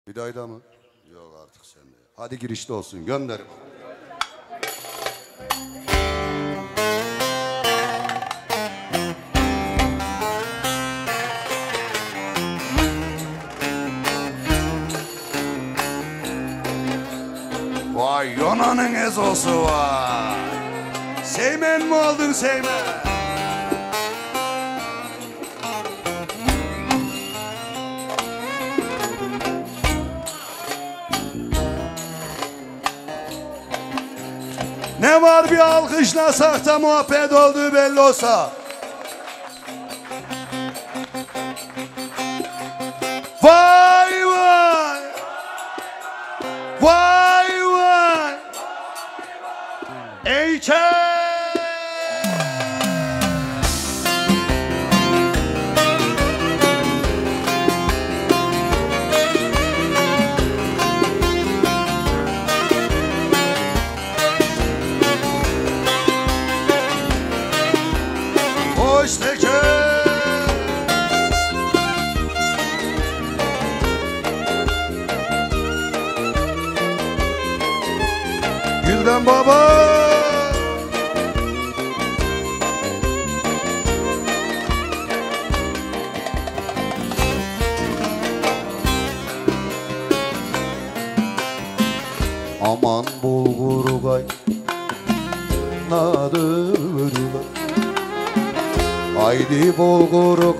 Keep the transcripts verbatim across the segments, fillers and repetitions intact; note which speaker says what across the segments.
Speaker 1: Hüdayda mı? Yok artık sende. Hadi girişte olsun, gönderin. Vay Yonan'ın ezosu var. Seymen mi oldun Seymen? Ne var bir alkışlasak da muhabbet olduğu belli olsa. Vay vay. Vay vay. Eyçe. Hoşteke. Gülden baba. Aman bulgur kaynadılar. Haydi bulgur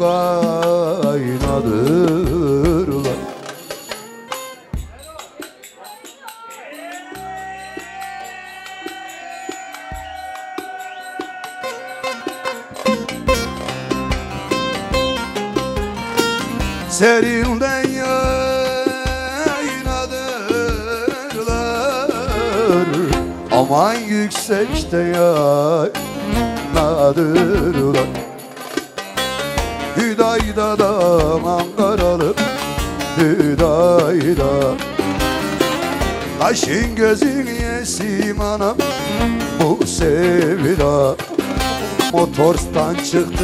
Speaker 1: kaynadırlar. Serinden yaynadırlar. Aman yüksekte yaynadırlar. Hüdayda'dan Ankaralı Hüdayda. Kaşın gözün yesim anam bu sevda. Motorstan çıktım.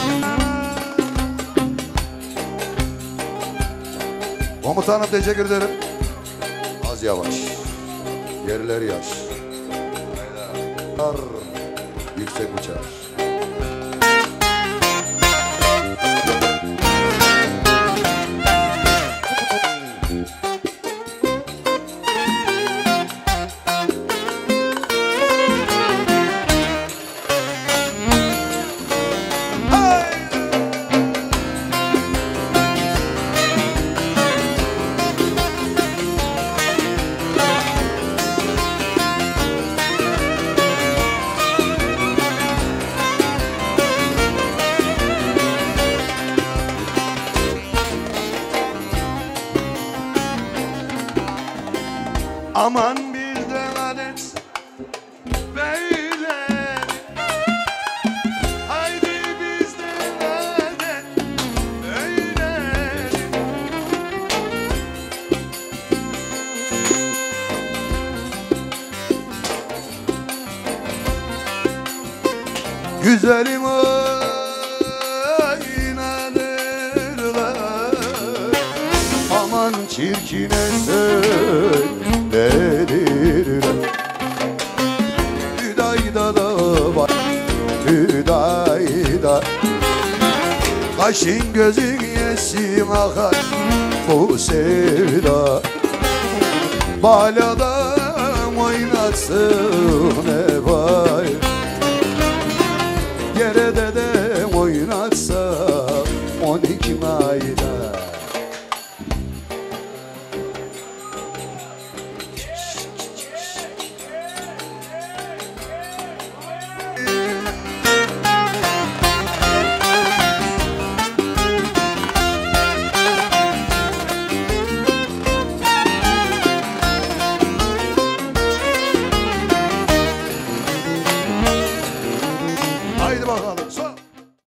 Speaker 1: Komutanım teşekkür ederim. Az yavaş. Yerleri yaş. Hayda. Yüksek uçar. Aman bir de adet böyle. Haydi bizde adet böyle. Güzelim oynadırlar. Aman çirkine söyledirler. Hüdayda da var Hüdayda. Kaşın gözün yesim akar bu sevda. Baladan oynatsın ne var.